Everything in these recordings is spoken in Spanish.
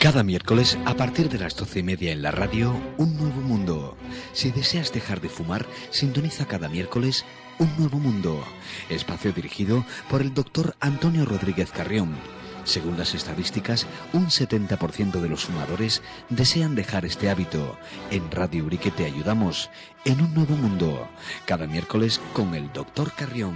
Cada miércoles, a partir de las 12:30 en la radio, Un Nuevo Mundo. Si deseas dejar de fumar, sintoniza cada miércoles Un Nuevo Mundo. Espacio dirigido por el doctor Antonio Rodríguez Carrión. Según las estadísticas, un 70% de los fumadores desean dejar este hábito. En Radio Urique te ayudamos en Un Nuevo Mundo. Cada miércoles con el doctor Carrión.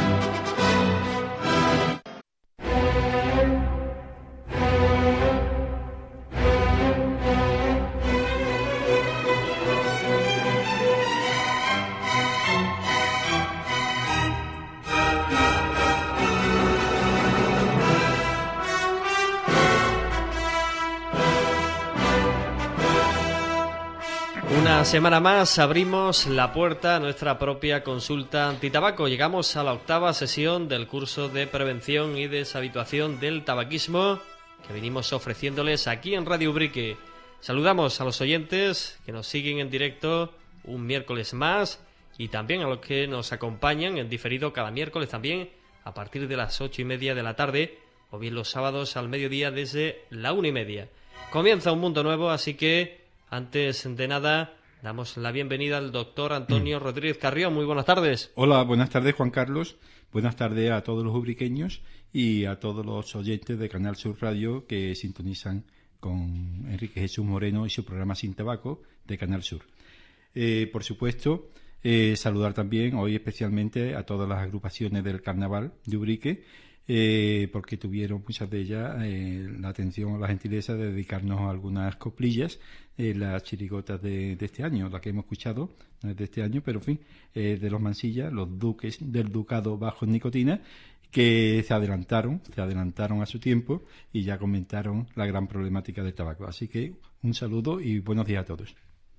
Una semana más abrimos la puerta a nuestra propia consulta antitabaco. Llegamos a la 8ª sesión del curso de prevención y deshabituación del tabaquismo que venimos ofreciéndoles aquí en Radio Ubrique. Saludamos a los oyentes que nos siguen en directo un miércoles más y también a los que nos acompañan en diferido cada miércoles también a partir de las 8:30 de la tarde o bien los sábados al mediodía desde la 1:30. Comienza un mundo nuevo, así que antes de nada damos la bienvenida al doctor Antonio Rodríguez Carrión. Muy buenas tardes. Hola, buenas tardes, Juan Carlos. Buenas tardes a todos los ubriqueños y a todos los oyentes de Canal Sur Radio que sintonizan con Enrique Jesús Moreno y su programa Sin Tabaco de Canal Sur. Por supuesto, saludar también hoy especialmente a todas las agrupaciones del Carnaval de Ubrique, porque tuvieron muchas de ellas la atención o la gentileza de dedicarnos a algunas coplillas, las chirigotas de este año, la que hemos escuchado, no es de este año, pero en fin, de los Mansilla, los duques del ducado bajo en nicotina, que se adelantaron a su tiempo y ya comentaron la gran problemática del tabaco. Así que un saludo y buenos días a todos.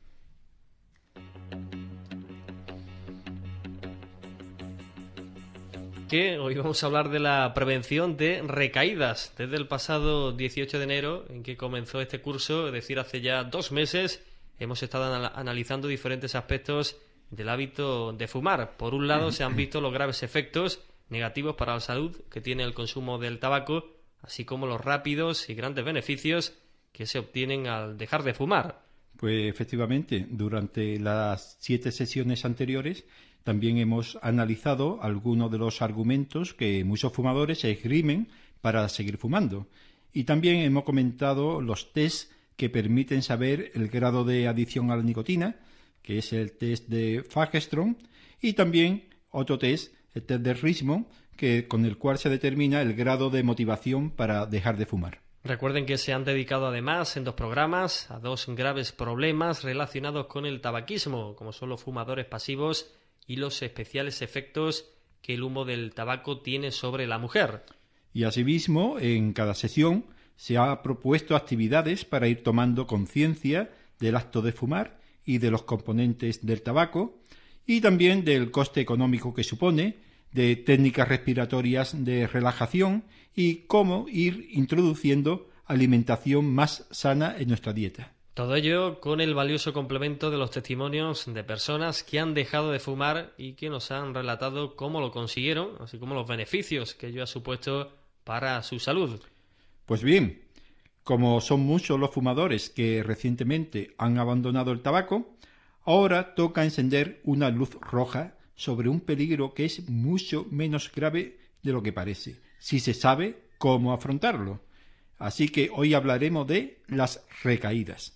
Que hoy vamos a hablar de la prevención de recaídas. Desde el pasado 18 de enero, en que comenzó este curso, es decir, hace ya 2 meses, hemos estado analizando diferentes aspectos del hábito de fumar. Por un lado, se han visto los graves efectos negativos para la salud que tiene el consumo del tabaco, así como los rápidos y grandes beneficios que se obtienen al dejar de fumar. Pues efectivamente, durante las 7 sesiones anteriores también hemos analizado algunos de los argumentos que muchos fumadores esgrimen para seguir fumando. Y también hemos comentado los test que permiten saber el grado de adicción a la nicotina, que es el test de Fagerström, y también otro test, el test de Richmond, con el cual se determina el grado de motivación para dejar de fumar. Recuerden que se han dedicado además en 2 programas a 2 graves problemas relacionados con el tabaquismo, como son los fumadores pasivos y los especiales efectos que el humo del tabaco tiene sobre la mujer. Y asimismo, en cada sesión se ha propuesto actividades para ir tomando conciencia del acto de fumar y de los componentes del tabaco y también del coste económico que supone, de técnicas respiratorias de relajación y cómo ir introduciendo alimentación más sana en nuestra dieta. Todo ello con el valioso complemento de los testimonios de personas que han dejado de fumar y que nos han relatado cómo lo consiguieron, así como los beneficios que ello ha supuesto para su salud. Pues bien, como son muchos los fumadores que recientemente han abandonado el tabaco, ahora toca encender una luz roja sobre un peligro que es mucho menos grave de lo que parece, si se sabe cómo afrontarlo. Así que hoy hablaremos de las recaídas.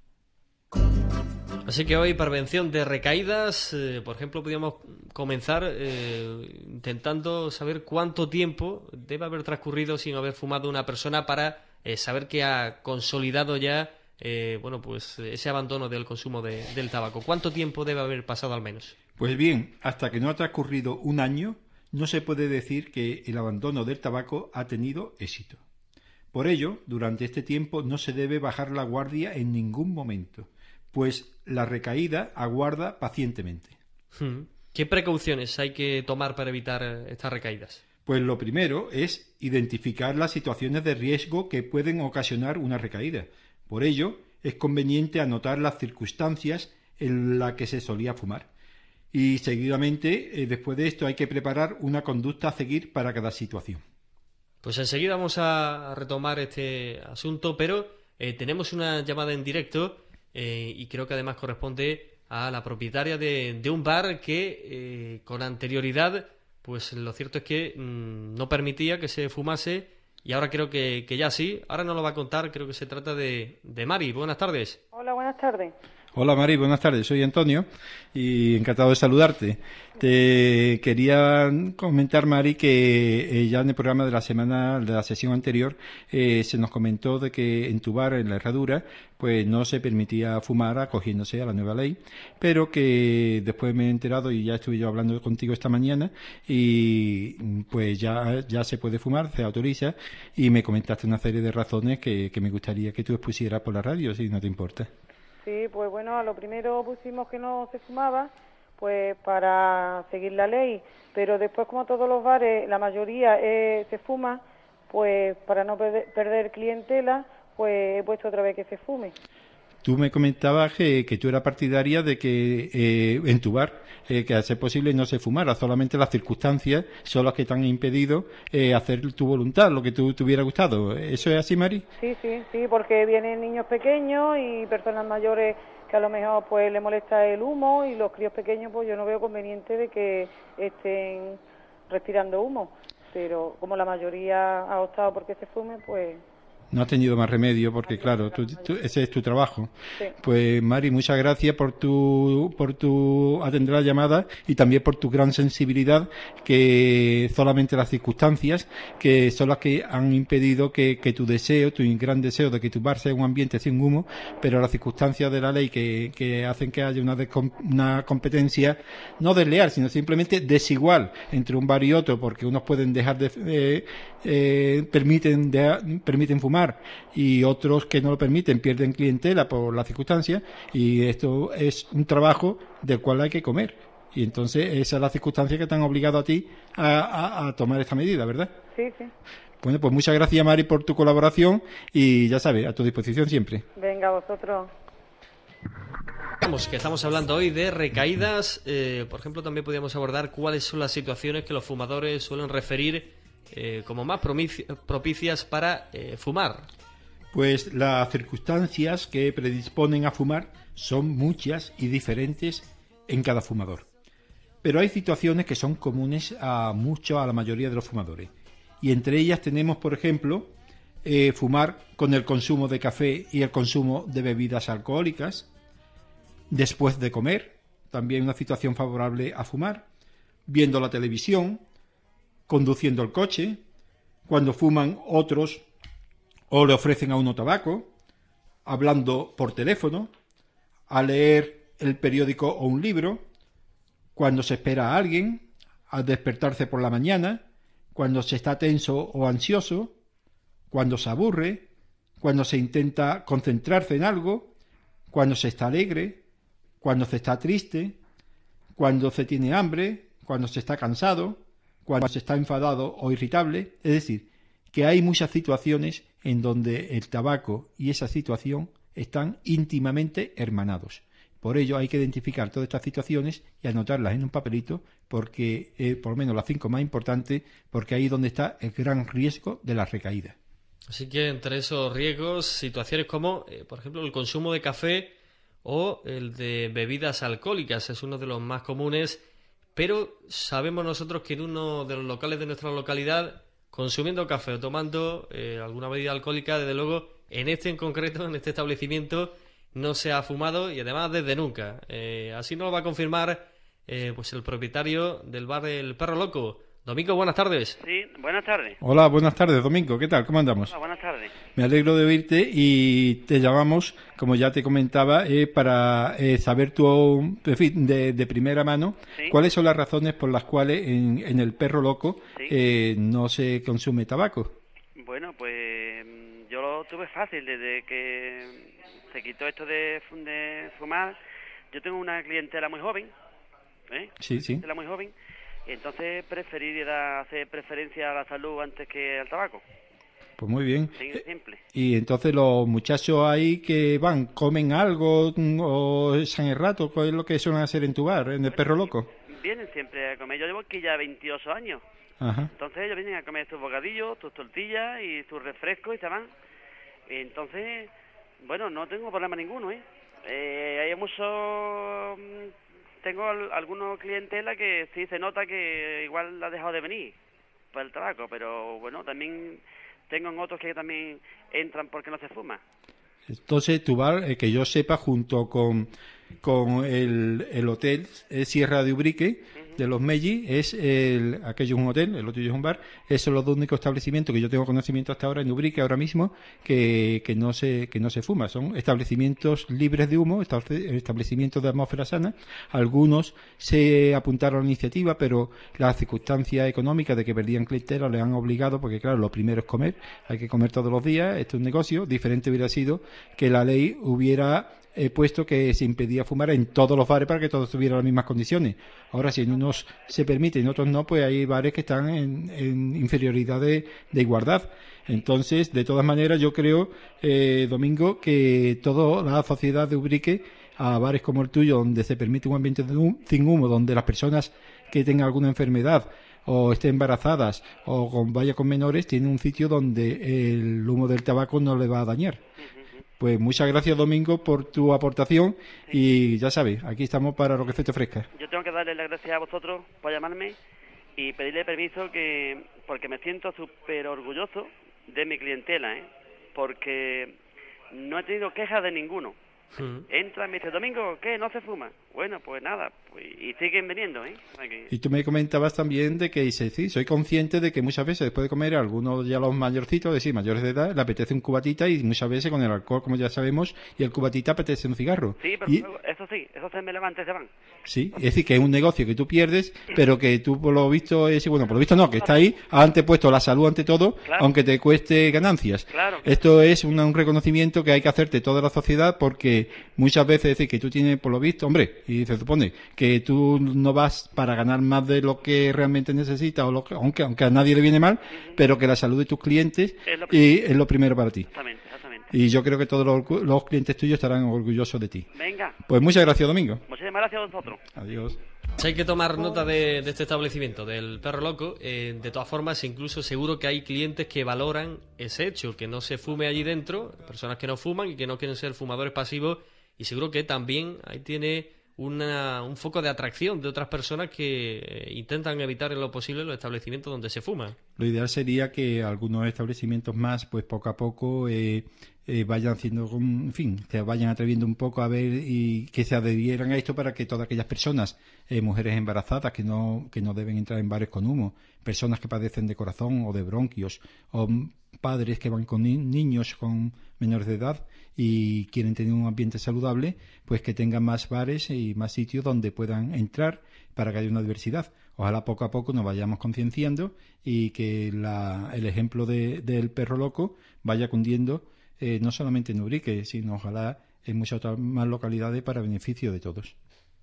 Así que hoy, prevención de recaídas, por ejemplo, podríamos comenzar intentando saber cuánto tiempo debe haber transcurrido sin haber fumado una persona para saber que ha consolidado ya ese abandono del consumo del tabaco. ¿Cuánto tiempo debe haber pasado al menos? Pues bien, hasta que no ha transcurrido un año, no se puede decir que el abandono del tabaco ha tenido éxito. Por ello, durante este tiempo no se debe bajar la guardia en ningún momento, pues la recaída aguarda pacientemente. ¿Qué precauciones hay que tomar para evitar estas recaídas? Pues lo primero es identificar las situaciones de riesgo que pueden ocasionar una recaída. Por ello, es conveniente anotar las circunstancias en las que se solía fumar. Y seguidamente, después de esto, hay que preparar una conducta a seguir para cada situación. Pues enseguida vamos a retomar este asunto, pero tenemos una llamada en directo y creo que además corresponde a la propietaria de un bar que con anterioridad, pues lo cierto es que no permitía que se fumase y ahora creo que ya sí. Ahora nos lo va a contar, creo que se trata de Mari. Buenas tardes. Hola, buenas tardes. Hola Mari, buenas tardes, soy Antonio y encantado de saludarte. Te quería comentar, Mari, que ya en el programa de la semana, de la sesión anterior, se nos comentó de que en tu bar, en la Herradura, pues no se permitía fumar acogiéndose a la nueva ley, pero que después me he enterado y ya estuve yo hablando contigo esta mañana y pues ya se puede fumar, se autoriza y me comentaste una serie de razones que me gustaría que tú expusieras por la radio, si no te importa. Sí, pues bueno, a lo primero pusimos que no se fumaba, pues para seguir la ley, pero después como todos los bares, la mayoría se fuma, pues para no perder clientela, pues he puesto otra vez que se fume. Tú me comentabas que tú eras partidaria de que en tu bar, que a ser posible no se fumara, solamente las circunstancias son las que te han impedido hacer tu voluntad, lo que tú te hubiera gustado. ¿Eso es así, Mari? Sí, porque vienen niños pequeños y personas mayores que a lo mejor pues les molesta el humo y los críos pequeños pues yo no veo conveniente de que estén respirando humo, pero como la mayoría ha optado porque se fume, pues... No has tenido más remedio porque, claro, ese es tu trabajo. Sí. Pues, Mari, muchas gracias por tu atender la llamada y también por tu gran sensibilidad, que solamente las circunstancias que son las que han impedido que tu deseo, tu gran deseo de que tu bar sea un ambiente sin humo, pero las circunstancias de la ley que hacen que haya una competencia no desleal, sino simplemente desigual entre un bar y otro, porque unos pueden dejar permiten fumar y otros que no lo permiten pierden clientela por las circunstancias y esto es un trabajo del cual hay que comer y entonces esa es la circunstancia que te han obligado a ti a tomar esta medida, ¿verdad? Sí. Bueno, pues muchas gracias, Mari, por tu colaboración y ya sabes, a tu disposición siempre. Venga, vosotros. Que estamos hablando hoy de recaídas. Por ejemplo, también podríamos abordar cuáles son las situaciones que los fumadores suelen referir como más propicias para fumar. Pues las circunstancias que predisponen a fumar son muchas y diferentes en cada fumador. Pero hay situaciones que son comunes a la mayoría de los fumadores. Y entre ellas tenemos, por ejemplo, fumar con el consumo de café y el consumo de bebidas alcohólicas, después de comer, también una situación favorable a fumar, viendo la televisión, conduciendo el coche, cuando fuman otros o le ofrecen a uno tabaco, hablando por teléfono, a leer el periódico o un libro, cuando se espera a alguien, al despertarse por la mañana, cuando se está tenso o ansioso, cuando se aburre, cuando se intenta concentrarse en algo, cuando se está alegre, cuando se está triste, cuando se tiene hambre, cuando se está cansado, cuando se está enfadado o irritable. Es decir, que hay muchas situaciones en donde el tabaco y esa situación están íntimamente hermanados. Por ello hay que identificar todas estas situaciones y anotarlas en un papelito, porque por lo menos las 5 más importantes, porque ahí es donde está el gran riesgo de la recaída. Así que entre esos riesgos, situaciones como, por ejemplo, el consumo de café o el de bebidas alcohólicas es uno de los más comunes, pero sabemos nosotros que en uno de los locales de nuestra localidad, consumiendo café o tomando alguna bebida alcohólica, desde luego, en este en concreto, en este establecimiento, no se ha fumado y además desde nunca. Así nos lo va a confirmar pues el propietario del bar El Perro Loco. Domingo, buenas tardes. Sí, buenas tardes. Hola, buenas tardes, Domingo. ¿Qué tal? ¿Cómo andamos? Hola, buenas tardes. Me alegro de oírte y te llamamos, como ya te comentaba, para saber de primera mano, ¿sí?, cuáles son las razones por las cuales en El Perro Loco, ¿sí?, no se consume tabaco. Bueno, pues yo lo tuve fácil desde que se quitó esto de fumar. Yo tengo una clientela muy joven, Sí. Clientela muy joven. Entonces preferiría hacer preferencia a la salud antes que al tabaco. Pues muy bien. Sí, simple. Y entonces los muchachos ahí que van, ¿comen algo o echan el rato? ¿Qué es lo que suelen hacer en tu bar, en El Perro Loco? Vienen siempre a comer. Yo llevo aquí ya 28 años. Ajá. Entonces ellos vienen a comer sus bocadillos, sus tortillas y sus refrescos y se van. Entonces Bueno, no tengo problema ninguno, ¿eh? Hay muchos... Tengo algunos clientela que sí se nota que igual ha dejado de venir por el tabaco, pero bueno, también tengo en otros que también entran porque no se fuma. Entonces, tu bar, que yo sepa, junto con el hotel Sierra de Ubrique, de los Melli, aquello es un hotel, el otro es un bar. Esos son los dos únicos establecimientos que yo tengo conocimiento hasta ahora en Ubrique, ahora mismo, que no se fuma. Son establecimientos libres de humo, establecimientos de atmósfera sana. Algunos se apuntaron a la iniciativa, pero las circunstancias económicas de que perdían clientela les han obligado, porque claro, lo primero es comer, hay que comer todos los días, esto es un negocio. Diferente hubiera sido que la ley hubiera puesto que se impedía fumar en todos los bares para que todos tuvieran las mismas condiciones. Ahora, si en unos se permite y en otros no, pues hay bares que están en inferioridad de igualdad. Entonces, de todas maneras, yo creo, Domingo, que toda la sociedad de Ubrique, a bares como el tuyo, donde se permite un ambiente sin humo, donde las personas que tengan alguna enfermedad o estén embarazadas o vaya con menores, tienen un sitio donde el humo del tabaco no le va a dañar. Pues muchas gracias, Domingo, por tu aportación y ya sabes, aquí estamos para lo que se te ofrezca. Yo tengo que darle las gracias a vosotros por llamarme y pedirle permiso porque me siento súper orgulloso de mi clientela, porque no he tenido quejas de ninguno. Entra, me dice, Domingo, ¿qué? ¿No se fuma? Bueno, pues nada, y siguen viniendo, Aquí. Y tú me comentabas también de que dices, sí, soy consciente de que muchas veces después de comer, algunos ya los mayorcitos, mayores de edad, le apetece un cubatita y muchas veces con el alcohol, como ya sabemos, y el cubatita apetece un cigarro. Sí, pero eso se me levanta y se van. Sí, es decir, que es un negocio que tú pierdes, pero que tú por lo visto por lo visto no, que está ahí, has antepuesto la salud ante todo, claro, aunque te cueste ganancias. Claro. Esto es un reconocimiento que hay que hacerte toda la sociedad, porque muchas veces decir que tú tienes, por lo visto, hombre, y se supone que tú no vas para ganar más de lo que realmente necesitas, aunque a nadie le viene mal, pero que la salud de tus clientes es lo primero para ti. Exactamente. Y yo creo que todos los clientes tuyos estarán orgullosos de ti. Venga. Pues muchas gracias, Domingo. Muchísimas gracias a vosotros. Adiós. Hay que tomar nota de este establecimiento, del Perro Loco. De todas formas, incluso seguro que hay clientes que valoran ese hecho, que no se fume allí dentro, personas que no fuman y que no quieren ser fumadores pasivos, y seguro que también ahí tiene un foco de atracción de otras personas que intentan evitar en lo posible los establecimientos donde se fuma. Lo ideal sería que algunos establecimientos más, pues poco a poco vayan haciendo, en fin, se vayan atreviendo un poco a ver y que se adhirieran a esto para que todas aquellas personas, mujeres embarazadas que no deben entrar en bares con humo, personas que padecen de corazón o de bronquios, o padres que van con niños con menores de edad y quieren tener un ambiente saludable, pues que tengan más bares y más sitios donde puedan entrar para que haya una diversidad. Ojalá poco a poco nos vayamos concienciando y que el ejemplo del Perro Loco vaya cundiendo no solamente en Ubrique, sino ojalá en muchas otras más localidades para beneficio de todos.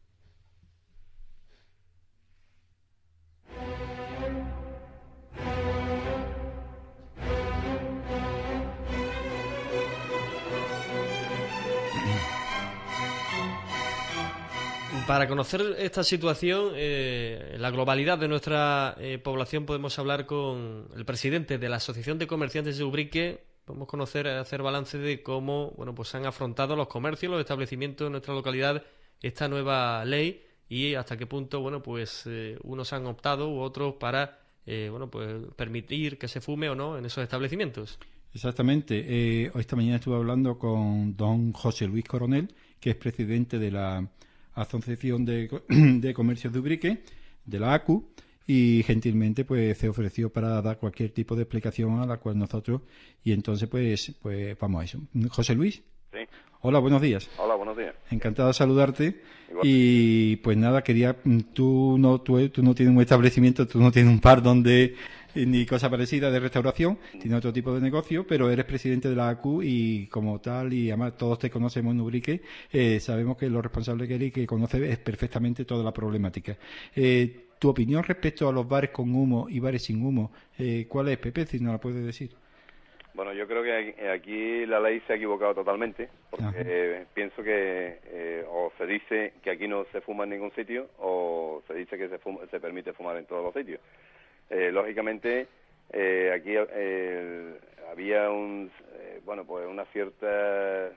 Para conocer esta situación, la globalidad de nuestra población, podemos hablar con el presidente de la Asociación de Comerciantes de Ubrique. Podemos hacer balance de cómo pues han afrontado los comercios, los establecimientos de nuestra localidad esta nueva ley y hasta qué punto unos han optado u otros para permitir que se fume o no en esos establecimientos. Exactamente. Esta mañana estuve hablando con don José Luis Coronel, que es presidente de la Asociación de Comercios de Ubrique, de la ACU, y gentilmente pues se ofreció para dar cualquier tipo de explicación a la cual nosotros, y entonces pues vamos a eso. José Luis. Sí. Hola, buenos días. Hola, buenos días. Encantado de saludarte. Igual. Y pues nada, tú no tienes un establecimiento, tú no tienes un bar donde ni cosa parecida de restauración, tienes otro tipo de negocio, pero eres presidente de la ACU y como tal, y además todos te conocemos en Ubrique, sabemos que lo responsable que eres y que conoces perfectamente toda la problemática. Tu opinión respecto a los bares con humo y bares sin humo, ¿cuál es, Pepe, si no la puedes decir? Bueno, yo creo que aquí la ley se ha equivocado totalmente, porque pienso que o se dice que aquí no se fuma en ningún sitio, o se dice que se permite fumar en todos los sitios. Lógicamente, aquí había una cierta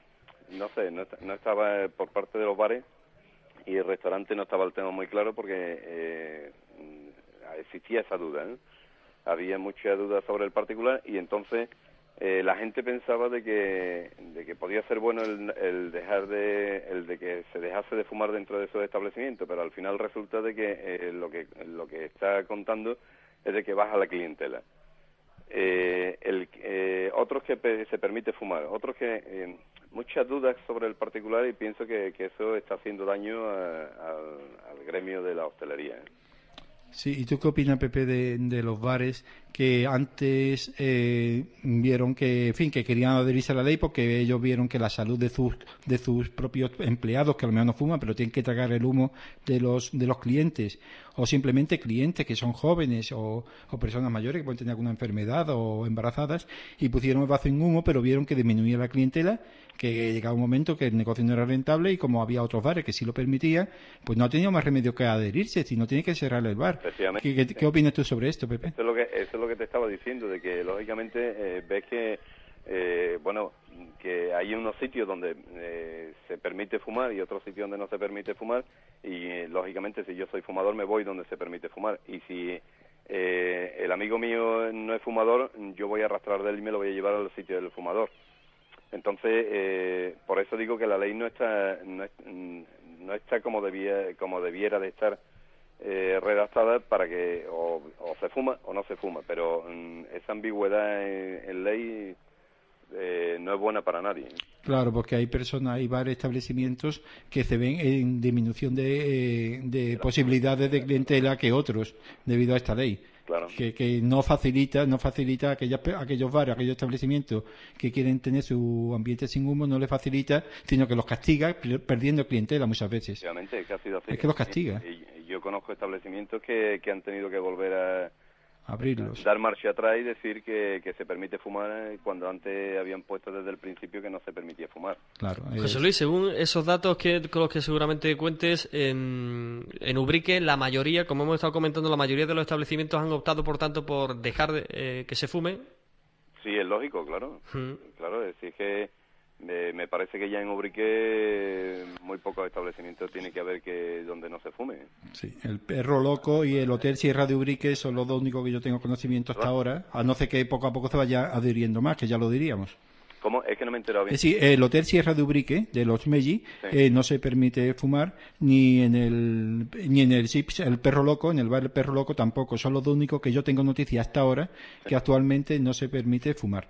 no sé, no estaba por parte de los bares y el restaurante no estaba el tema muy claro porque existía esa duda, ¿eh? Había mucha duda sobre el particular y entonces la gente pensaba de que podía ser bueno el de que se dejase de fumar dentro de esos establecimientos, pero al final resulta de que lo que está contando es de que baja la clientela. Otros que se permite fumar, otros que muchas dudas sobre el particular y pienso que eso está haciendo daño al gremio de la hostelería, ¿eh? Sí, ¿y tú qué opinas, Pepe, de los bares que antes vieron que, en fin, que querían adherirse a la ley porque ellos vieron que la salud de sus propios empleados, que a lo mejor no fuman, pero tienen que tragar el humo de los clientes, o simplemente clientes que son jóvenes o personas mayores que pueden tener alguna enfermedad o embarazadas y pusieron el vaso en humo, pero vieron que disminuía la clientela, que llegaba un momento que el negocio no era rentable y como había otros bares que sí lo permitían, pues no ha tenido más remedio que adherirse, si no tiene que cerrar el bar. ¿Qué opinas tú sobre esto, Pepe? Eso es lo que te estaba diciendo, de que lógicamente ves que que hay unos sitios donde se permite fumar y otros sitios donde no se permite fumar y lógicamente si yo soy fumador me voy donde se permite fumar y si el amigo mío no es fumador yo voy a arrastrar de él y me lo voy a llevar al sitio del fumador. Entonces por eso digo que la ley no está como debiera de estar redactada para que o se fuma o no se fuma, pero esa ambigüedad en ley no es buena para nadie. Claro, porque hay bares, establecimientos que se ven en disminución de posibilidades de clientela que otros debido a esta ley. Claro. Que no facilita a aquellos bares, aquellos establecimientos que quieren tener su ambiente sin humo, no les facilita, sino que los castiga perdiendo clientela muchas veces. Efectivamente, es que ha sido así. Es que los castiga. Y yo conozco establecimientos que han tenido que volver a abrirlos, dar marcha atrás y decir que se permite fumar cuando antes habían puesto desde el principio que no se permitía fumar. Claro. José Luis, según esos datos con los que seguramente cuentes, en Ubrique la mayoría, como hemos estado comentando, la mayoría de los establecimientos han optado por tanto por dejar que se fume. Sí, es lógico, claro. Claro, es decir que me parece que ya en Ubrique muy pocos establecimientos tiene que haber donde no se fume. Sí, el Perro Loco y el Hotel Sierra de Ubrique son los dos únicos que yo tengo conocimiento hasta ahora, a no ser que poco a poco se vaya adhiriendo más, que ya lo diríamos. ¿Cómo? Es que no me he enterado bien. Sí, el Hotel Sierra de Ubrique, de los Melli, sí. No se permite fumar, ni en el Perro Loco, en el bar El Perro Loco tampoco. Son los dos únicos que yo tengo noticia hasta ahora que actualmente no se permite fumar.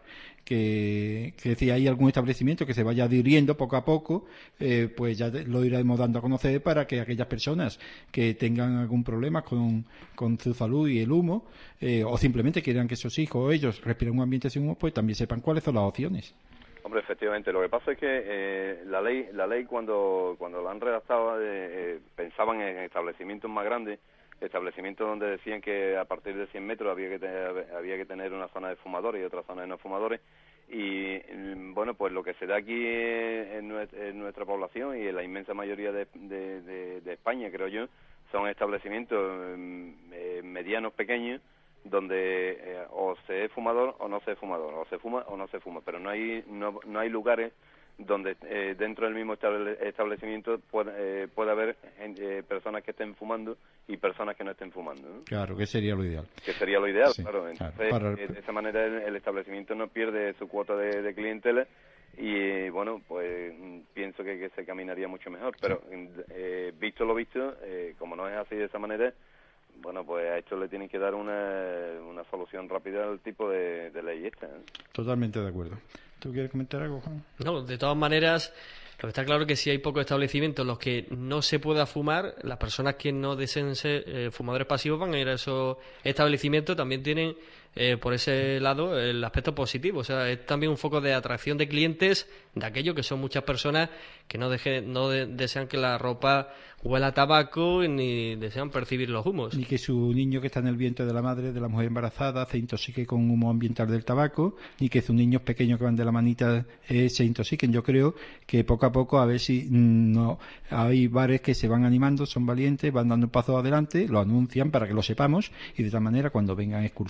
Que si hay algún establecimiento que se vaya adhiriendo poco a poco, pues ya lo iremos dando a conocer para que aquellas personas que tengan algún problema con su salud y el humo, o simplemente quieran que sus hijos o ellos respiren un ambiente sin humo, pues también sepan cuáles son las opciones. Hombre, efectivamente, lo que pasa es que la ley cuando la han redactado pensaban en establecimientos más grandes, establecimientos donde decían que a partir de 100 metros había que tener una zona de fumadores y otra zona de no fumadores y bueno, pues lo que se da aquí en nuestra población y en la inmensa mayoría de España, creo yo, son establecimientos medianos, pequeños, donde o se es fumador o no se es fumador, o se fuma o no se fuma, pero no hay lugares donde dentro del mismo establecimiento puede haber personas que estén fumando y personas que no estén fumando, ¿no? Claro, que sería lo ideal. Que sería lo ideal, sí, claro. Entonces, de esa manera el establecimiento no pierde su cuota de clientela y, bueno, pues pienso que se caminaría mucho mejor. Pero, visto lo visto, como no es así de esa manera, bueno, pues a esto le tienen que dar una solución rápida al tipo de ley esta, ¿eh? Totalmente de acuerdo. ¿Tú quieres comentar algo, Juan? No, de todas maneras, lo que está claro es que si hay pocos establecimientos en los que no se pueda fumar, las personas que no deseen ser fumadores pasivos van a ir a esos establecimientos, también tienen por ese lado el aspecto positivo, o sea, es también un foco de atracción de clientes de aquello que son muchas personas que no desean que la ropa huela a tabaco ni desean percibir los humos. Ni que su niño que está en el vientre de la madre, de la mujer embarazada, se intoxique con humo ambiental del tabaco, ni que sus niños pequeños que van de la manita se intoxiquen. Yo creo que poco a poco, a ver si no hay bares que se van animando, son valientes, van dando un paso adelante, lo anuncian para que lo sepamos y de esta manera cuando vengan excursiones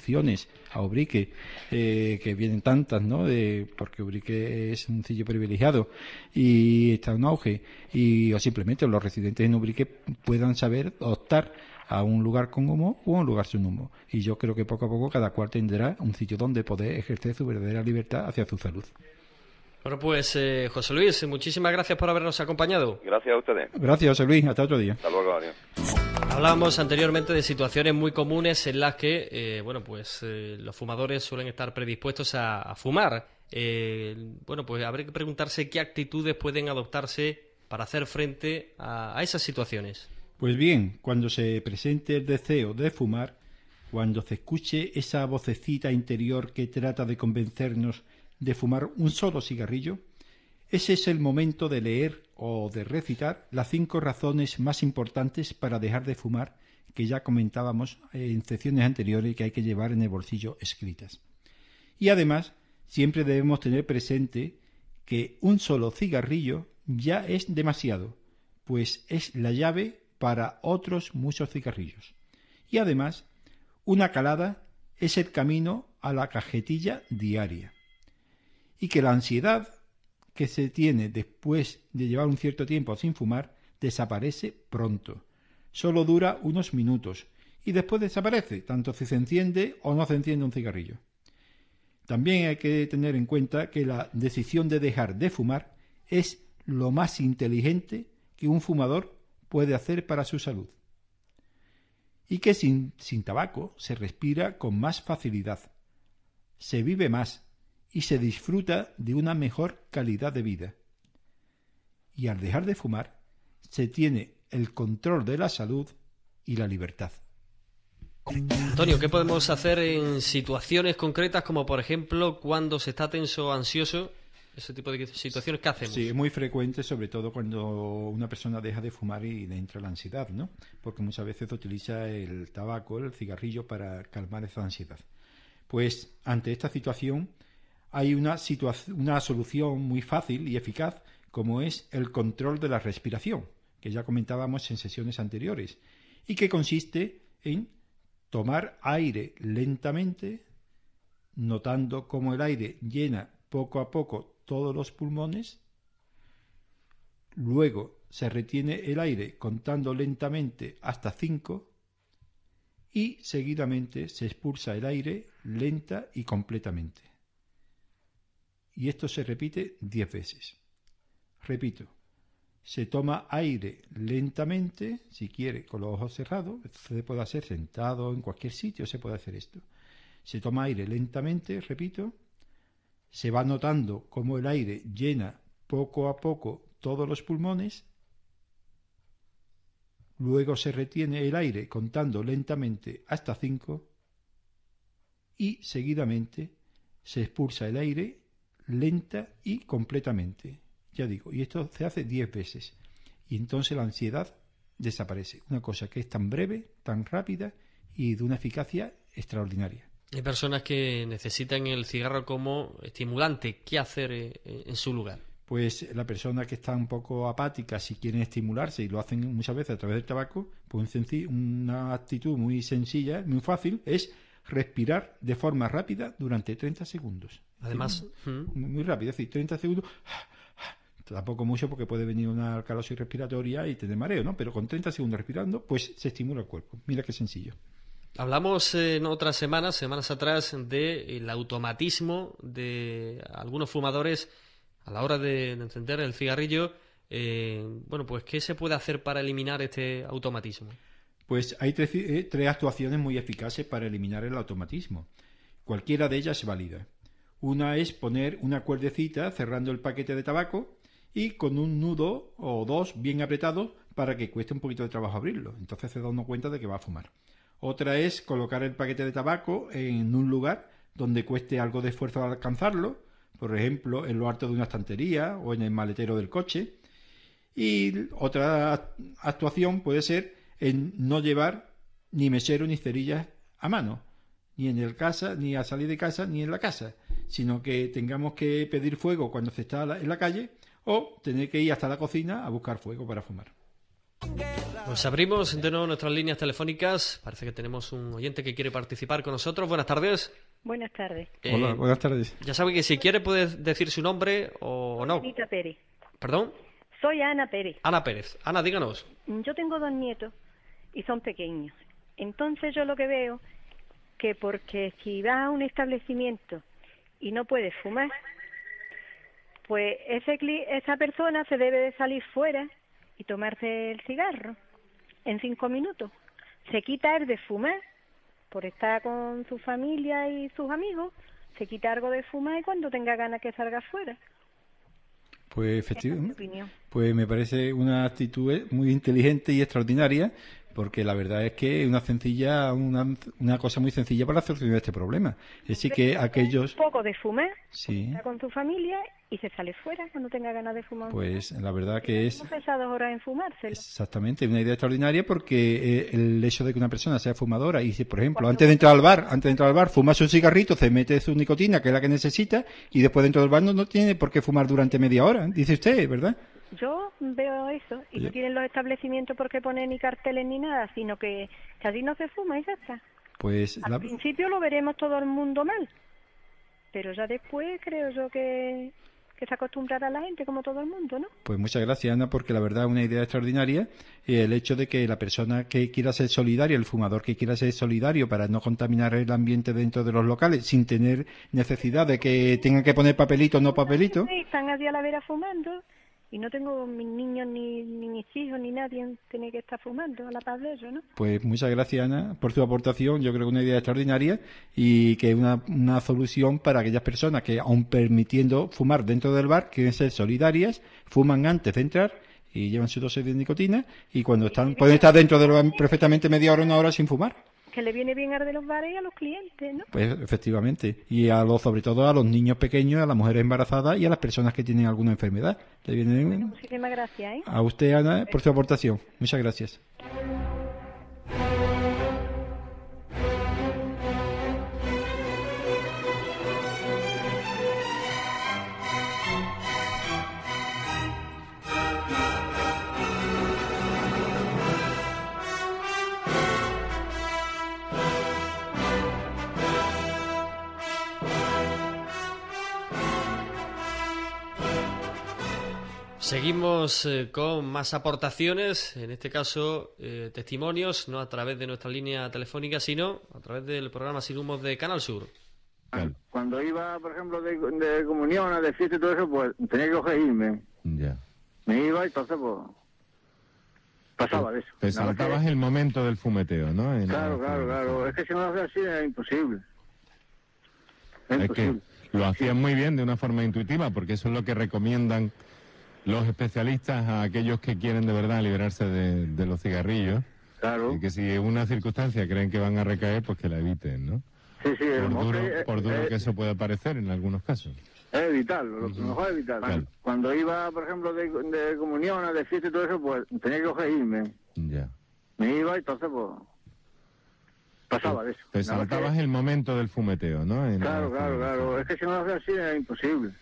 a Ubrique, que vienen tantas, ¿no? Porque Ubrique es un sitio privilegiado y está en auge, o simplemente los residentes en Ubrique puedan saber optar a un lugar con humo o a un lugar sin humo. Y yo creo que poco a poco cada cual tendrá un sitio donde poder ejercer su verdadera libertad hacia su salud. Bueno, pues José Luis, muchísimas gracias por habernos acompañado. Gracias a ustedes. Gracias, José Luis. Hasta otro día. Hasta luego, adiós. Hablábamos anteriormente de situaciones muy comunes en las que, los fumadores suelen estar predispuestos a fumar. Pues habría que preguntarse qué actitudes pueden adoptarse para hacer frente a esas situaciones. Pues bien, cuando se presente el deseo de fumar, cuando se escuche esa vocecita interior que trata de convencernos de fumar un solo cigarrillo, ese es el momento de leer o de recitar las 5 razones más importantes para dejar de fumar, que ya comentábamos en secciones anteriores, que hay que llevar en el bolsillo escritas. Y además, siempre debemos tener presente que un solo cigarrillo ya es demasiado, pues es la llave para otros muchos cigarrillos. Y además, una calada es el camino a la cajetilla diaria. Y que la ansiedad que se tiene después de llevar un cierto tiempo sin fumar desaparece pronto. Solo dura unos minutos y después desaparece, tanto si se enciende o no se enciende un cigarrillo. También hay que tener en cuenta que la decisión de dejar de fumar es lo más inteligente que un fumador puede hacer para su salud. Y que sin tabaco se respira con más facilidad, se vive más y se disfruta de una mejor calidad de vida. Y al dejar de fumar, se tiene el control de la salud y la libertad. Antonio, ¿qué podemos hacer en situaciones concretas como, por ejemplo, cuando se está tenso o ansioso? Ese tipo de situaciones, ¿qué hacemos? Sí, es muy frecuente, sobre todo cuando una persona deja de fumar y le entra la ansiedad, ¿no? Porque muchas veces utiliza el tabaco, el cigarrillo, para calmar esa ansiedad. Pues ante esta situación hay una solución muy fácil y eficaz, como es el control de la respiración, que ya comentábamos en sesiones anteriores, y que consiste en tomar aire lentamente, notando cómo el aire llena poco a poco todos los pulmones, luego se retiene el aire contando lentamente hasta 5 y seguidamente se expulsa el aire lenta y completamente. Y esto se repite 10 veces. Repito, se toma aire lentamente, si quiere con los ojos cerrados, se puede hacer sentado en cualquier sitio, se puede hacer esto. Se toma aire lentamente, repito, se va notando cómo el aire llena poco a poco todos los pulmones, luego se retiene el aire contando lentamente hasta 5 y seguidamente se expulsa el aire lenta y completamente. Ya digo, y esto se hace 10 veces. Y entonces la ansiedad desaparece. Una cosa que es tan breve, tan rápida y de una eficacia extraordinaria. Hay personas que necesitan el cigarro como estimulante. ¿Qué hacer en su lugar? Pues la persona que está un poco apática, si quieren estimularse, y lo hacen muchas veces a través del tabaco, pues una actitud muy sencilla, muy fácil, es respirar de forma rápida durante 30 segundos. Además, muy rápido, es decir, 30 segundos, tampoco mucho porque puede venir una alcalosis respiratoria y tener mareo, ¿no? Pero con 30 segundos respirando, pues se estimula el cuerpo. Mira qué sencillo. Hablamos en otras semanas atrás, del automatismo de algunos fumadores a la hora de encender el cigarrillo. Pues ¿qué se puede hacer para eliminar este automatismo? Pues hay tres actuaciones muy eficaces para eliminar el automatismo. Cualquiera de ellas es válida. Una es poner una cuerdecita cerrando el paquete de tabaco y con un nudo o dos bien apretados para que cueste un poquito de trabajo abrirlo. Entonces se da uno cuenta de que va a fumar. Otra es colocar el paquete de tabaco en un lugar donde cueste algo de esfuerzo al alcanzarlo, por ejemplo, en lo alto de una estantería o en el maletero del coche. Y otra actuación puede ser en no llevar ni mesero ni cerillas a mano, ni en el casa, ni a salir de casa, ni en la casa, sino que tengamos que pedir fuego cuando se está en la calle o tener que ir hasta la cocina a buscar fuego para fumar. Pues abrimos de nuevo nuestras líneas telefónicas. Parece que tenemos un oyente que quiere participar con nosotros. Buenas tardes. Buenas tardes. Hola, buenas tardes. Ya sabe que si quiere puede decir su nombre o no. Anita Pérez. ¿Perdón? Soy Ana Pérez. Ana Pérez. Ana, díganos. Yo tengo 2 nietos y son pequeños. Entonces yo lo que veo que porque si vas a un establecimiento y no puedes fumar, pues esa persona se debe de salir fuera y tomarse el cigarro en 5 minutos. Se quita el de fumar por estar con su familia y sus amigos, se quita algo de fumar y cuando tenga ganas que salga fuera. Pues efectivamente, pues me parece una actitud muy inteligente y extraordinaria, porque la verdad es que es una cosa muy sencilla para solucionar este problema. Es decir, que aquellos... Un poco de fumar, sí, está con su familia y se sale fuera cuando tenga ganas de fumar. Pues la verdad que es... Hemos pensado 2 horas en fumárselo. Exactamente, una idea extraordinaria, porque el hecho de que una persona sea fumadora y si, por ejemplo, antes de entrar al bar, fuma su cigarrito, se mete su nicotina, que es la que necesita, y después dentro del bar no tiene por qué fumar durante media hora, dice usted, ¿verdad? Yo veo eso, y no tienen los establecimientos por qué poner ni carteles ni nada, sino que allí no se fuma y ya está. Pues al principio lo veremos todo el mundo mal, pero ya después creo yo que se acostumbrará a la gente como todo el mundo, ¿no? Pues muchas gracias, Ana, porque la verdad es una idea extraordinaria, y el hecho de que la persona que quiera ser solidaria, el fumador que quiera ser solidario para no contaminar el ambiente dentro de los locales sin tener necesidad de que tengan que poner papelito o no papelito. Sí, están allí a la vera fumando. Y no tengo mis niños, ni mis hijos, ni nadie tiene que estar fumando a la paz de ellos, ¿no? Pues muchas gracias, Ana, por tu aportación. Yo creo que es una idea extraordinaria y que es una solución para aquellas personas que, aun permitiendo fumar dentro del bar, quieren ser solidarias, fuman antes de entrar y llevan su dosis de nicotina, y cuando pueden estar dentro del bar perfectamente media hora, 1 hora sin fumar. Que le viene bien al de los bares y a los clientes, ¿no? Pues efectivamente, y sobre todo a los niños pequeños, a las mujeres embarazadas y a las personas que tienen alguna enfermedad. Le viene bien. Bueno, muchísimas gracias, ¿eh? A usted, Ana, por su aportación. Muchas gracias. Seguimos con más aportaciones, en este caso testimonios, no a través de nuestra línea telefónica, sino a través del programa Sin Humos de Canal Sur. Cuando iba, por ejemplo, de comunión, de fiesta y todo eso, pues tenía que coger irme. Ya. Me iba y entonces, pues, pasaba de eso. Te saltabas el momento del fumeteo, ¿no? Claro. Es que si no lo hacía así es imposible. Es que lo hacían muy bien, de una forma intuitiva, porque eso es lo que recomiendan los especialistas a aquellos que quieren de verdad liberarse de los cigarrillos. Claro. Y que si en una circunstancia creen que van a recaer, pues que la eviten, ¿no? Sí, por duro que eso pueda parecer en algunos casos. Es evitarlo, lo mejor es evitarlo. Claro. Cuando iba, por ejemplo, de comunión, de fiesta y todo eso, pues tenía que coger irme. Ya. Me iba y entonces, pues, pasaba de eso. Te saltabas el momento del fumeteo, ¿no? Claro. Es que si no lo hacía así es imposible.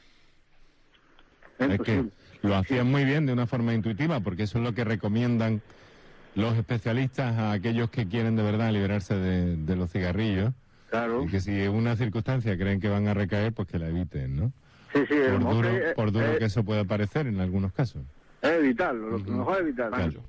Es que lo hacían muy bien, de una forma intuitiva, porque eso es lo que recomiendan los especialistas a aquellos que quieren de verdad liberarse de los cigarrillos. Claro. Y que si en una circunstancia creen que van a recaer, pues que la eviten, ¿no? Sí, por duro que eso pueda parecer en algunos casos. Es evitarlo, lo mejor es evitarlo. Claro.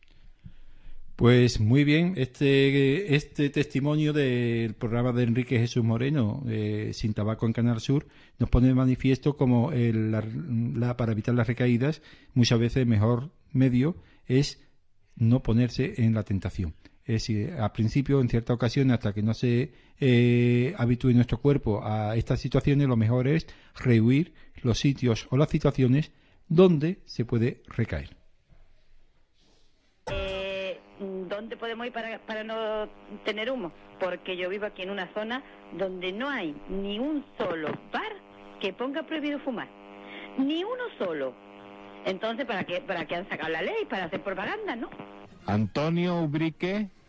Pues muy bien, este testimonio del programa de Enrique Jesús Moreno, Sin Tabaco en Canal Sur, nos pone de manifiesto como para evitar las recaídas, muchas veces el mejor medio es no ponerse en la tentación. Es decir, al principio, en ciertas ocasiones, hasta que no se habitúe nuestro cuerpo a estas situaciones, lo mejor es rehuir los sitios o las situaciones donde se puede recaer. ¿Dónde podemos ir para no tener humo? Porque yo vivo aquí en una zona donde no hay ni un solo bar que ponga prohibido fumar. Ni uno solo. Entonces, ¿para qué han sacado la ley? Para hacer propaganda, ¿no? Antonio Ubrique.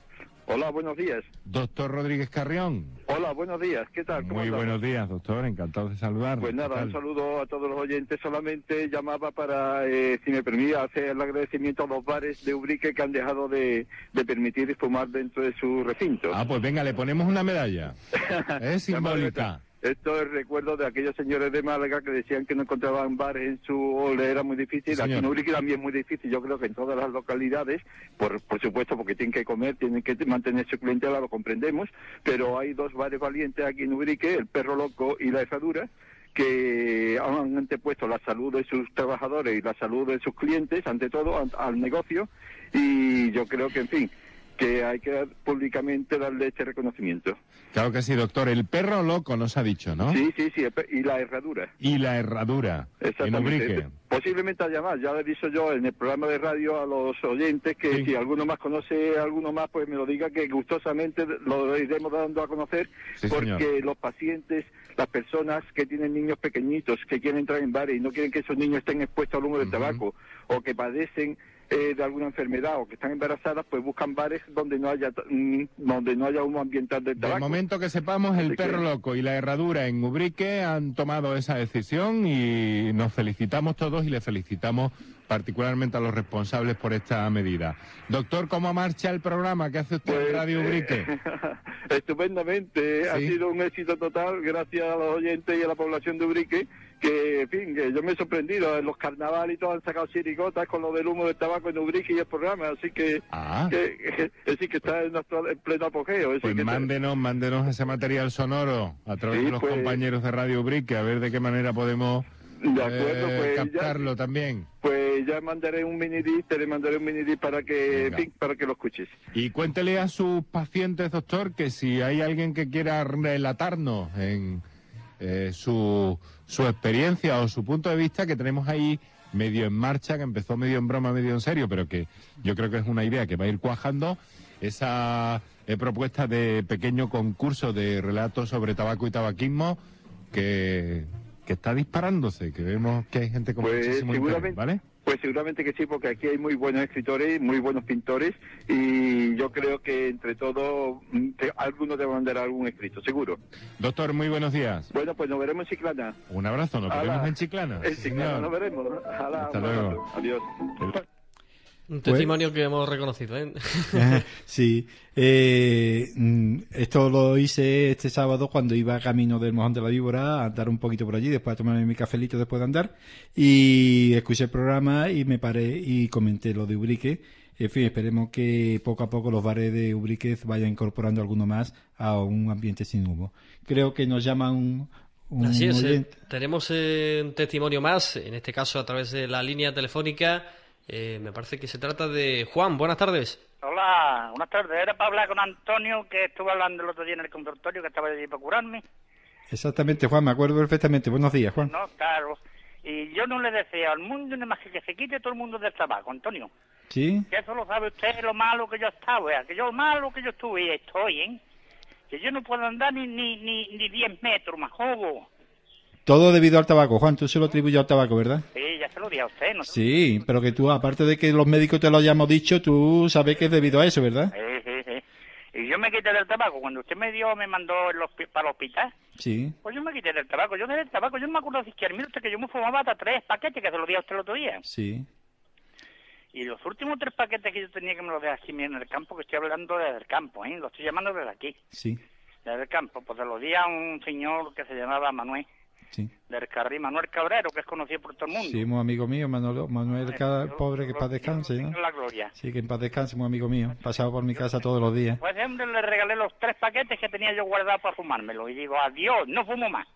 Hola, buenos días. Doctor Rodríguez Carrión. Hola, buenos días. ¿Qué tal? Muy buenos días, doctor. Encantado de saludarlo. Pues nada, un saludo a todos los oyentes. Solamente llamaba para, si me permite, hacer el agradecimiento a los bares de Ubrique que han dejado de permitir fumar dentro de su recinto. Ah, pues venga, le ponemos una medalla. Es simbólica. Esto es recuerdo de aquellos señores de Málaga que decían que no encontraban bares en su ole, era muy difícil. Sí, aquí en Ubrique también es muy difícil. Yo creo que en todas las localidades, por supuesto, porque tienen que comer, tienen que mantener su clientela, lo comprendemos, pero hay 2 bares valientes aquí en Ubrique, el Perro Loco y la Herradura, que han antepuesto la salud de sus trabajadores y la salud de sus clientes, ante todo, al negocio, y yo creo que, en fin, que hay que públicamente darle este reconocimiento. Claro que sí, doctor. El Perro Loco nos ha dicho, ¿no? Sí, y la Herradura. Y la Herradura. En Ubrique. Posiblemente haya más. Ya le aviso yo en el programa de radio a los oyentes que si alguno más conoce alguno más, pues me lo diga, que gustosamente lo iremos dando a conocer, porque señor, los pacientes, las personas que tienen niños pequeñitos que quieren entrar en bares y no quieren que esos niños estén expuestos al humo del tabaco, o que padecen de alguna enfermedad o que están embarazadas, pues buscan bares donde no haya humo ambiental del tabaco. De momento que sepamos, el Perro Loco y la Herradura en Ubrique han tomado esa decisión y nos felicitamos todos y le felicitamos particularmente a los responsables por esta medida. Doctor, ¿cómo marcha el programa? ¿Qué hace usted en Radio Ubrique? Estupendamente, ha sido un éxito total, gracias a los oyentes y a la población de Ubrique, que, en fin, que yo me he sorprendido. En los carnavales y todo han sacado chirigotas con lo del humo del tabaco en Ubrique y el programa, así que que está en pleno apogeo. Pues mándenos ese material sonoro a través de los compañeros de Radio Ubrique, a ver de qué manera podemos captarlo también. Pues ya mandaré un mini disc para que, en fin, para que lo escuches. Y cuéntele a sus pacientes, doctor, que si hay alguien que quiera relatarnos en su experiencia o su punto de vista, que tenemos ahí medio en marcha, que empezó medio en broma, medio en serio, pero que yo creo que es una idea que va a ir cuajando, esa propuesta de pequeño concurso de relatos sobre tabaco y tabaquismo que está disparándose, que vemos que hay gente con muchísimo interés, ¿vale? Pues seguramente que sí, porque aquí hay muy buenos escritores, muy buenos pintores, y yo creo que entre todos alguno te mandará algún escrito, seguro. Doctor, muy buenos días. Bueno, pues nos veremos en Chiclana. Un abrazo, nos veremos en Chiclana. En Chiclana nos veremos. Hasta luego. Adiós. Un testimonio que hemos reconocido, ¿eh? Sí. Esto lo hice este sábado cuando iba camino del Mojón de la Víbora a andar un poquito por allí, después a tomarme mi cafelito después de andar, y escuché el programa y me paré y comenté lo de Ubrique. En fin, esperemos que poco a poco los bares de Ubrique vayan incorporando alguno más a un ambiente sin humo. Creo que nos llaman un Así es, oyente. Tenemos un testimonio más, en este caso a través de la línea telefónica. Me parece que se trata de Juan. Buenas tardes. Hola, buenas tardes. Era para hablar con Antonio, que estuve hablando el otro día en el consultorio, que estaba allí para curarme. Exactamente, Juan, me acuerdo perfectamente. Buenos días, Juan. No, claro. Y yo no le deseo al mundo ni más que se quite todo el mundo del tabaco, Antonio. ¿Sí? Que eso lo sabe usted, lo malo que yo estaba, que yo malo que yo estuve y estoy, ¿eh? Que yo no puedo andar ni 10 metros, más jobo. Todo debido al tabaco, Juan, tú se lo atribuyes al tabaco, ¿verdad? Sí, ya se lo di a usted, ¿no? Sí, pero que tú, aparte de que los médicos te lo hayamos dicho, tú sabes que es debido a eso, ¿verdad? Sí. Y yo me quité del tabaco. Cuando usted me mandó para el hospital, sí, pues yo me quité del tabaco. Yo del tabaco, yo no me acuerdo si mire usted que yo me fumaba hasta 3 paquetes, que se lo di a usted el otro día. sí. Y los últimos 3 paquetes que yo tenía, que me los dejé aquí en el campo, que estoy hablando desde el campo, ¿eh? Lo estoy llamando desde aquí. Sí. Desde el campo, pues se los di a un señor que se llamaba Manuel. Sí. Del Carril, Manuel Cabrero, que es conocido por todo el mundo. Sí, muy amigo mío, Manuel, pobre, que en paz descanse, ¿no? La gloria. Sí, que en paz descanse, muy amigo mío. Pasaba por mi casa todos los días. Pues hombre, le regalé los 3 paquetes que tenía yo guardados para fumármelo. Y digo, adiós, no fumo más.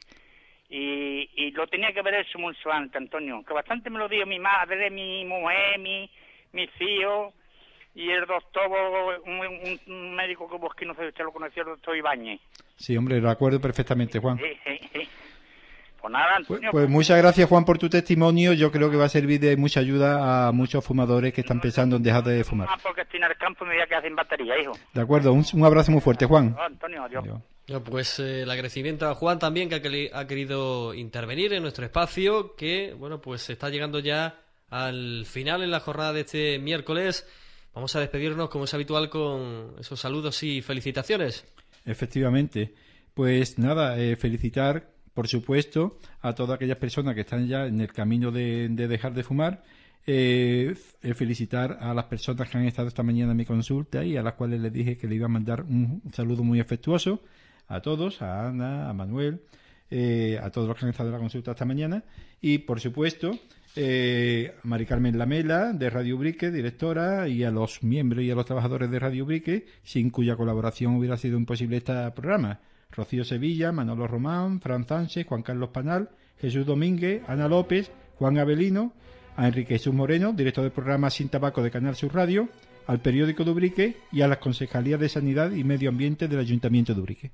Y lo tenía que ver eso mucho antes, Antonio. Que bastante me lo dio mi madre, mi mujer, mi tío. Y el doctor, un médico que vos que no sé si usted lo conoció, el doctor Ibáñez. Sí, hombre, lo acuerdo perfectamente, Juan. Sí. Pues nada, Antonio. Pues muchas gracias, Juan, por tu testimonio. Yo creo que va a servir de mucha ayuda a muchos fumadores que están pensando en dejar de fumar. Porque estoy en el campo y me voy a quedar sin batería, hijo. De acuerdo, un abrazo muy fuerte, Juan. Antonio, adiós. Pues el agradecimiento a Juan también, que ha querido intervenir en nuestro espacio, que, bueno, pues está llegando ya al final en la jornada de este miércoles. Vamos a despedirnos, como es habitual, con esos saludos y felicitaciones. Efectivamente. Pues nada, felicitar, por supuesto, a todas aquellas personas que están ya en el camino de dejar de fumar. Felicitar a las personas que han estado esta mañana en mi consulta y a las cuales les dije que le iba a mandar un saludo muy afectuoso a todos, a Ana, a Manuel, a todos los que han estado en la consulta esta mañana, y por supuesto a Mari Carmen Lamela de Radio Ubrique, directora, y a los miembros y a los trabajadores de Radio Ubrique, sin cuya colaboración hubiera sido imposible este programa: Rocío Sevilla, Manolo Román, Fran Sánchez, Juan Carlos Panal, Jesús Domínguez, Ana López, Juan Avelino, a Enrique Jesús Moreno, director del programa Sin Tabaco de Canal Sur Radio, al periódico de Ubrique y a las concejalías de Sanidad y Medio Ambiente del Ayuntamiento de Ubrique.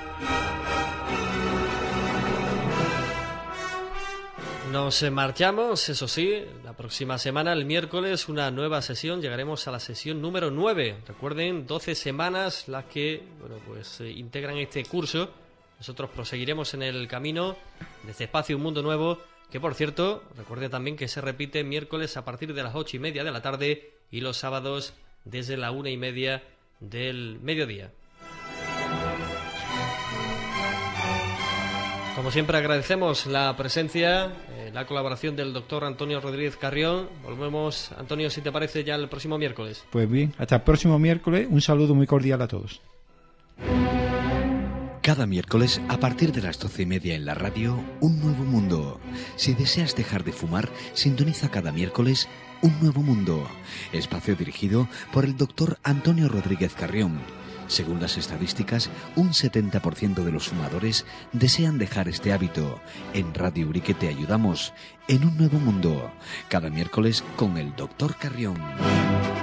Nos marchamos, eso sí, la próxima semana, el miércoles, una nueva sesión. Llegaremos a la sesión número 9. Recuerden, 12 semanas las que integran este curso. Nosotros proseguiremos en el camino de este espacio Un Mundo Nuevo, que por cierto, recuerde también que se repite miércoles a partir de las 8:30 de la tarde y los sábados desde la 1:30 del mediodía. Como siempre, agradecemos la presencia, la colaboración del doctor Antonio Rodríguez Carrión. Volvemos, Antonio, si te parece, ya el próximo miércoles. Pues bien, hasta el próximo miércoles. Un saludo muy cordial a todos. Cada miércoles, a partir de las 12:30 en la radio, Un Nuevo Mundo. Si deseas dejar de fumar, sintoniza cada miércoles Un Nuevo Mundo. Espacio dirigido por el doctor Antonio Rodríguez Carrión. Según las estadísticas, un 70% de los fumadores desean dejar este hábito. En Radio Ubrique te ayudamos en Un Nuevo Mundo. Cada miércoles con el doctor Carrión.